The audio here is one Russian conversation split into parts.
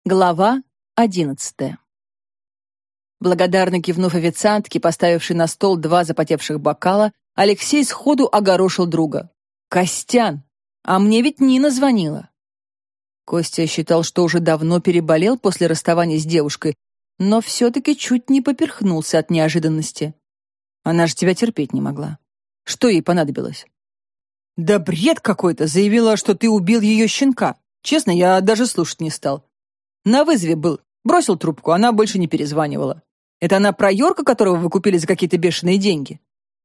Глава 11. Благодарно кивнув официантке, поставившей на стол 2 запотевших бокала, Алексей сходу огорошил друга. «Костян, а мне ведь Нина звонила». Костя считал, что уже давно переболел после расставания с девушкой, но все-таки чуть не поперхнулся от неожиданности. Она же тебя терпеть не могла. Что ей понадобилось? «Да бред какой-то!» — заявила, что ты убил ее щенка. Честно, я даже слушать не стал. На вызове был. Бросил трубку, она больше не перезванивала. Это она про Йорка, которого вы купили за какие-то бешеные деньги?»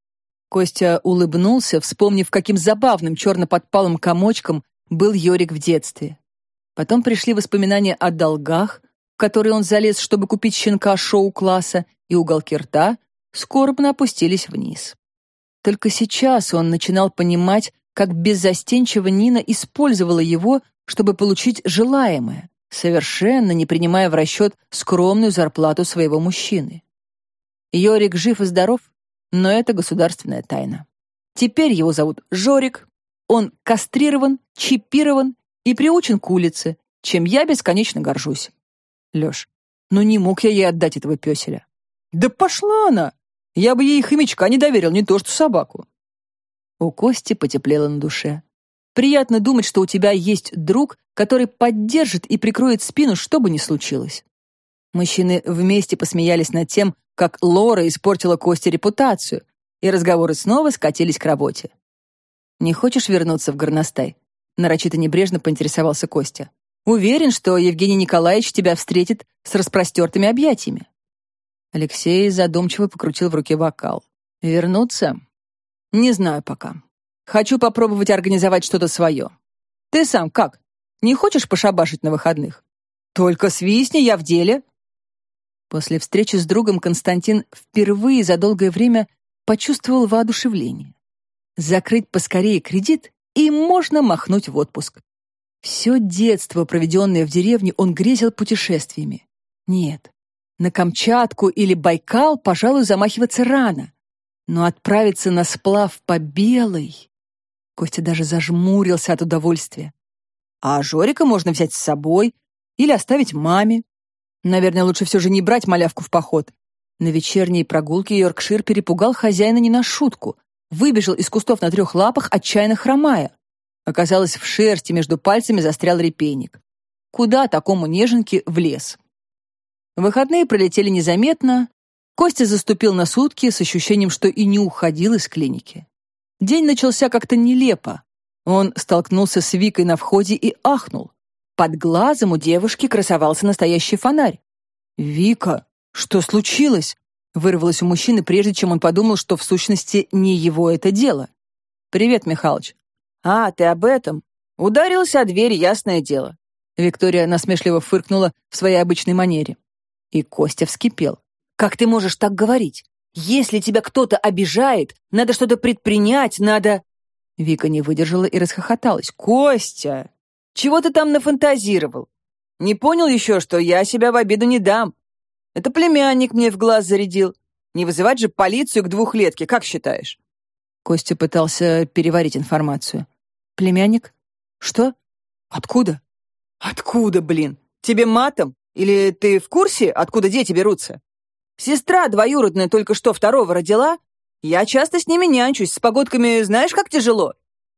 Костя улыбнулся, вспомнив, каким забавным черно-подпалым комочком был Йорик в детстве. Потом пришли воспоминания о долгах, в которые он залез, чтобы купить щенка шоу-класса, и уголки рта скорбно опустились вниз. Только сейчас он начинал понимать, как беззастенчиво Нина использовала его, чтобы получить желаемое, совершенно не принимая в расчет скромную зарплату своего мужчины. Йорик жив и здоров, но это государственная тайна. Теперь его зовут Жорик, он кастрирован, чипирован и приучен к улице, чем я бесконечно горжусь. Лёш, ну не мог я ей отдать этого пёселя. Да пошла она! Я бы ей хомячка не доверил, не то что собаку. У Кости потеплело на душе. Приятно думать, что у тебя есть друг, который поддержит и прикроет спину, что бы ни случилось. Мужчины вместе посмеялись над тем, как Лора испортила Косте репутацию, и разговоры снова скатились к работе. «Не хочешь вернуться в горностай?» — нарочито небрежно поинтересовался Костя. «Уверен, что Евгений Николаевич тебя встретит с распростертыми объятиями». Алексей задумчиво покрутил в руке бокал. «Вернуться? Не знаю пока. Хочу попробовать организовать что-то свое. Ты сам как? Не хочешь пошабашить на выходных? Только свистни, я в деле». После встречи с другом Константин впервые за долгое время почувствовал воодушевление. Закрыть поскорее кредит, и можно махнуть в отпуск. Все детство, проведенное в деревне, он грезил путешествиями. Нет, на Камчатку или Байкал, пожалуй, замахиваться рано. Но отправиться на сплав по Белой... Костя даже зажмурился от удовольствия. А Жорика можно взять с собой или оставить маме. Наверное, лучше все же не брать малявку в поход. На вечерней прогулке Йоркшир перепугал хозяина не на шутку. Выбежал из кустов на 3 лапах, отчаянно хромая. Оказалось, в шерсти между пальцами застрял репейник. Куда такому неженке в лес? Выходные пролетели незаметно. Костя заступил на сутки с ощущением, что и не уходил из клиники. День начался как-то нелепо. Он столкнулся с Викой на входе и ахнул. Под глазом у девушки красовался настоящий фонарь. «Вика, что случилось?» — вырвалось у мужчины, прежде чем он подумал, что в сущности не его это дело. «Привет, Михалыч». «А, ты об этом? Ударился о дверь, ясное дело». Виктория насмешливо фыркнула в своей обычной манере. И Костя вскипел. «Как ты можешь так говорить? Если тебя кто-то обижает, надо что-то предпринять, надо...» Вика не выдержала и расхохоталась. «Костя, чего ты там нафантазировал? Не понял еще, что я себя в обиду не дам? Это племянник мне в глаз зарядил. Не вызывать же полицию к 2-летке, как считаешь?» Костя пытался переварить информацию. «Племянник? Что? Откуда?» «Откуда, блин? Тебе матом? Или ты в курсе, откуда дети берутся? Сестра двоюродная только что 2-го родила. Я часто с ними нянчусь, с погодками знаешь, как тяжело».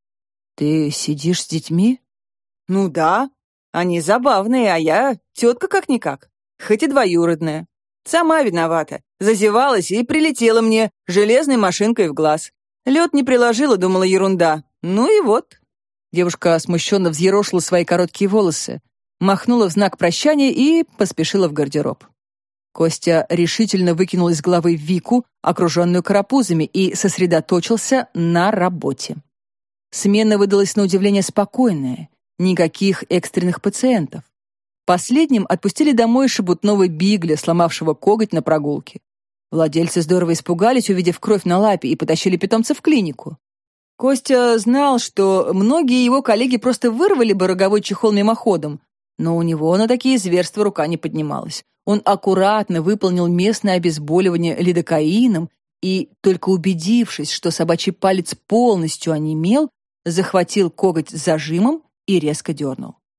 «Ты сидишь с детьми?» «Ну да, они забавные, а я тетка как-никак, хоть и двоюродная. Сама виновата, зазевалась и прилетела мне железной машинкой в глаз. Лед не приложила, думала, ерунда. Ну и вот». Девушка смущенно взъерошила свои короткие волосы, махнула в знак прощания и поспешила в гардероб. Костя решительно выкинул из головы Вику, окруженную карапузами, и сосредоточился на работе. Смена выдалась на удивление спокойная, никаких экстренных пациентов. Последним отпустили домой шебутного бигля, сломавшего коготь на прогулке. Владельцы здорово испугались, увидев кровь на лапе, и потащили питомца в клинику. Костя знал, что многие его коллеги просто вырвали бы роговой чехол мимоходом, но у него на такие зверства рука не поднималась. Он аккуратно выполнил местное обезболивание лидокаином и, только убедившись, что собачий палец полностью онемел, захватил коготь с зажимом и резко дернул.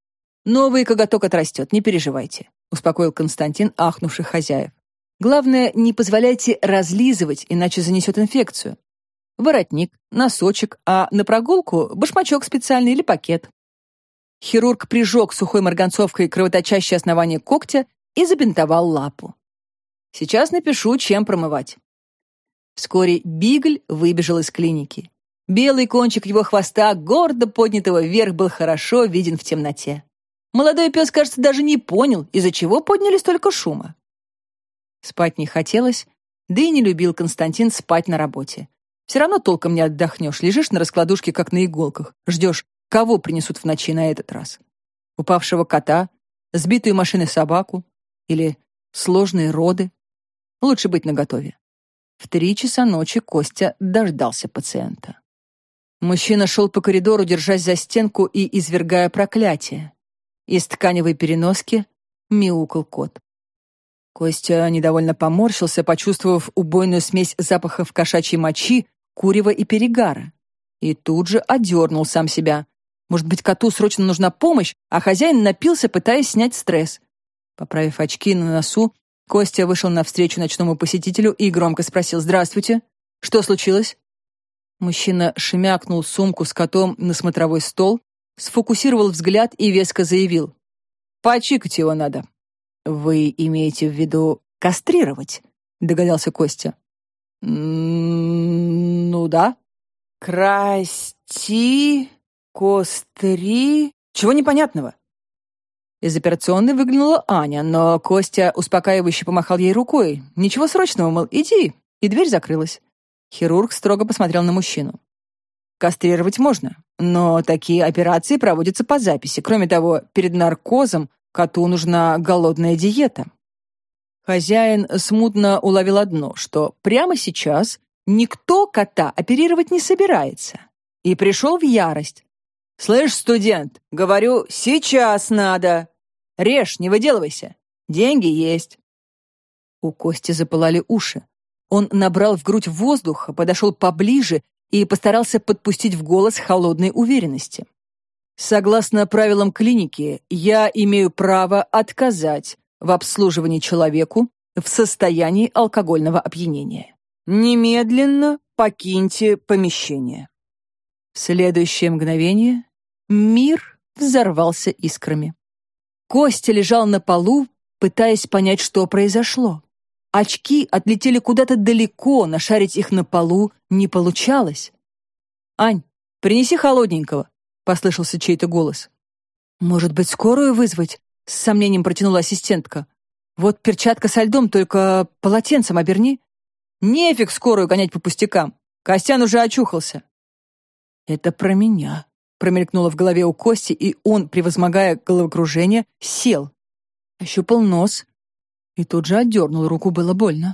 Новый коготок отрастет, не переживайте», — успокоил Константин ахнувших хозяев. «Главное, не позволяйте разлизывать, иначе занесет инфекцию. Воротник, носочек, а на прогулку башмачок специальный или пакет». Хирург прижег сухой марганцовкой кровоточащее основание когтя и забинтовал лапу. «Сейчас напишу, чем промывать». Вскоре Бигль выбежал из клиники. Белый кончик его хвоста, гордо поднятого вверх, был хорошо виден в темноте. Молодой пес, кажется, даже не понял, из-за чего подняли столько шума. Спать не хотелось, да и не любил Константин спать на работе. Все равно толком не отдохнешь, лежишь на раскладушке, как на иголках, ждешь, кого принесут в ночи на этот раз. Упавшего кота, сбитую машиной собаку или сложные роды. Лучше быть наготове. В 3 часа ночи Костя дождался пациента. Мужчина шел по коридору, держась за стенку и извергая проклятие. Из тканевой переноски мяукал кот. Костя недовольно поморщился, почувствовав убойную смесь запахов кошачьей мочи, курева и перегара. И тут же одернул сам себя. Может быть, коту срочно нужна помощь, а хозяин напился, пытаясь снять стресс. Поправив очки на носу, Костя вышел навстречу ночному посетителю и громко спросил: «Здравствуйте. Что случилось?» Мужчина шмякнул сумку с котом на смотровой стол, сфокусировал взгляд и веско заявил: «Почикать его надо». «Вы имеете в виду кастрировать?» — догадался Костя. «Ну да». «Красти... костри...» «Чего непонятного?» Из операционной выглянула Аня, но Костя успокаивающе помахал ей рукой. «Ничего срочного, мол, иди». И дверь закрылась. Хирург строго посмотрел на мужчину. «Кастрировать можно, но такие операции проводятся по записи. Кроме того, перед наркозом коту нужна голодная диета». Хозяин смутно уловил одно, что прямо сейчас никто кота оперировать не собирается. И пришел в ярость. «Слышь, студент, говорю, сейчас надо. Режь, не выделывайся. Деньги есть». У Кости запылали уши. Он набрал в грудь воздуха, подошел поближе и постарался подпустить в голос холодной уверенности. «Согласно правилам клиники, я имею право отказать в обслуживании человеку в состоянии алкогольного опьянения. Немедленно покиньте помещение». В следующее мгновение мир взорвался искрами. Костя лежал на полу, пытаясь понять, что произошло. Очки отлетели куда-то далеко, нашарить их на полу не получалось. «Ань, принеси холодненького», — послышался чей-то голос. «Может быть, скорую вызвать?» — с сомнением протянула ассистентка. «Вот перчатка со льдом, только полотенцем оберни». «Нефиг скорую гонять по пустякам. Костян уже очухался». «Это про меня», — промелькнуло в голове у Кости, и он, превозмогая головокружение, сел. Ощупал нос и тут же отдернул, руку было больно.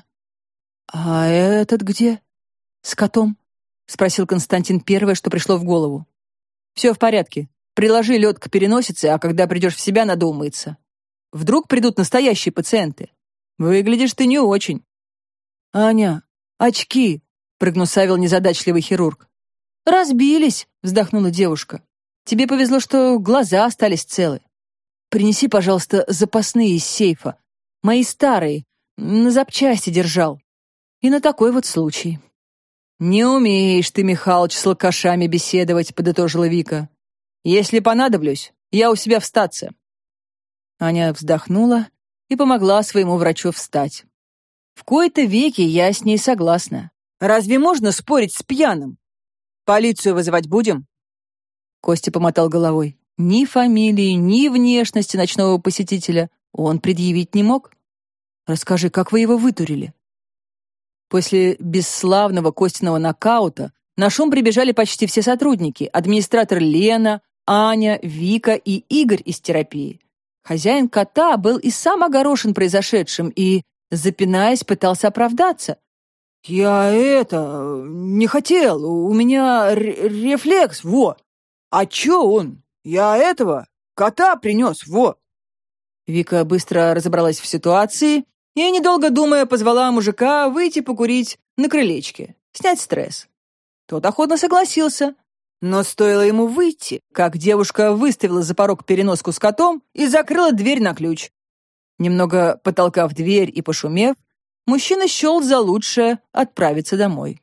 «А этот где? С котом?» — спросил Константин первое, что пришло в голову. «Все в порядке. Приложи лед к переносице, а когда придешь в себя, надо умыться. Вдруг придут настоящие пациенты. Выглядишь ты не очень». «Аня, очки!» — прогнусавил незадачливый хирург. «Разбились!» — вздохнула девушка. «Тебе повезло, что глаза остались целы. Принеси, пожалуйста, запасные из сейфа. Мои старые, на запчасти держал. И на такой вот случай». «Не умеешь ты, Михалыч, с алкашами беседовать», — подытожила Вика. «Если понадоблюсь, я у себя в стаце». Аня вздохнула и помогла своему врачу встать. «В кои-то веки я с ней согласна. Разве можно спорить с пьяным? Полицию вызывать будем?» Костя помотал головой. Ни фамилии, ни внешности ночного посетителя он предъявить не мог. «Расскажи, как вы его вытурили?» После бесславного Костиного нокаута на шум прибежали почти все сотрудники: администратор Лена, Аня, Вика и Игорь из терапии. Хозяин кота был и сам огорошен произошедшим и, запинаясь, пытался оправдаться. «Я не хотел, у меня рефлекс, во! А чё он? Я кота принес, во!» Вика быстро разобралась в ситуации и, недолго думая, позвала мужика выйти покурить на крылечке, снять стресс. Тот охотно согласился, Но стоило ему выйти, как девушка выставила за порог переноску с котом и закрыла дверь на ключ. Немного потолкав дверь и пошумев, мужчина счел за лучшее отправиться домой.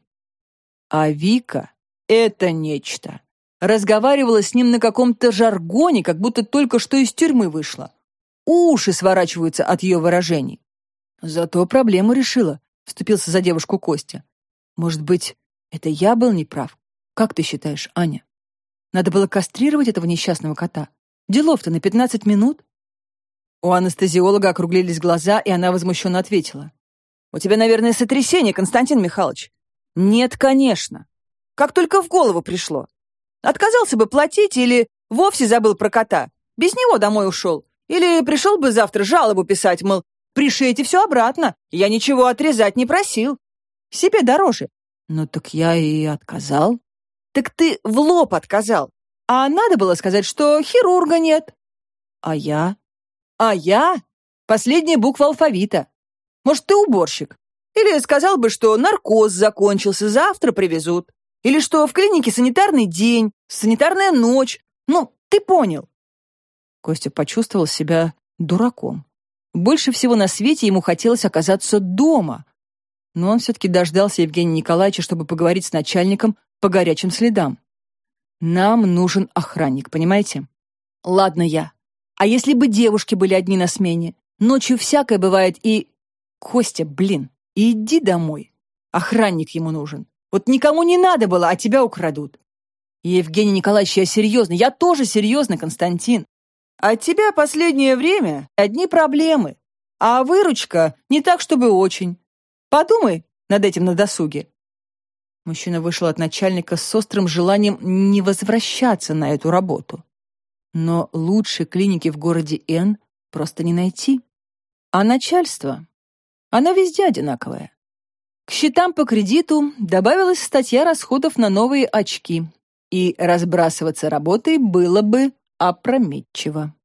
А Вика — это нечто. Разговаривала с ним на каком-то жаргоне, как будто только что из тюрьмы вышла. Уши сворачиваются от ее выражений. Зато проблему решила, вступился за девушку Костя. Может быть, это я был неправ? Как ты считаешь, Аня? Надо было кастрировать этого несчастного кота. Делов-то на 15 минут. У анестезиолога округлились глаза, и она возмущенно ответила. «У тебя, наверное, сотрясение, Константин Михайлович». «Нет, конечно. Как только в голову пришло. Отказался бы платить или вовсе забыл про кота. Без него домой ушел. Или пришел бы завтра жалобу писать, мол, пришейте все обратно. Я ничего отрезать не просил. Себе дороже». «Ну так я и отказал». «Так ты в лоб отказал. А надо было сказать, что хирурга нет». «А я?» «А я? Последняя буква алфавита. Может, ты уборщик? Или сказал бы, что наркоз закончился, завтра привезут. Или что в клинике санитарный день, санитарная ночь. Ну, ты понял». Костя почувствовал себя дураком. Больше всего на свете ему хотелось оказаться дома. Но он все-таки дождался Евгения Николаевича, чтобы поговорить с начальником по горячим следам. «Нам нужен охранник, понимаете?» «Ладно я. А если бы девушки были одни на смене? Ночью всякое бывает и...» «Костя, блин, иди домой. Охранник ему нужен. Вот никому не надо было, а тебя украдут». «Евгений Николаевич, я серьезно. Я тоже серьезно, Константин. От тебя последнее время одни проблемы. А выручка не так, чтобы очень. Подумай над этим на досуге». Мужчина вышел от начальника с острым желанием не возвращаться на эту работу. Но лучшей клиники в городе Н просто не найти. А начальство? Оно везде одинаковое. К счетам по кредиту добавилась статья расходов на новые очки, и разбрасываться работой было бы опрометчиво.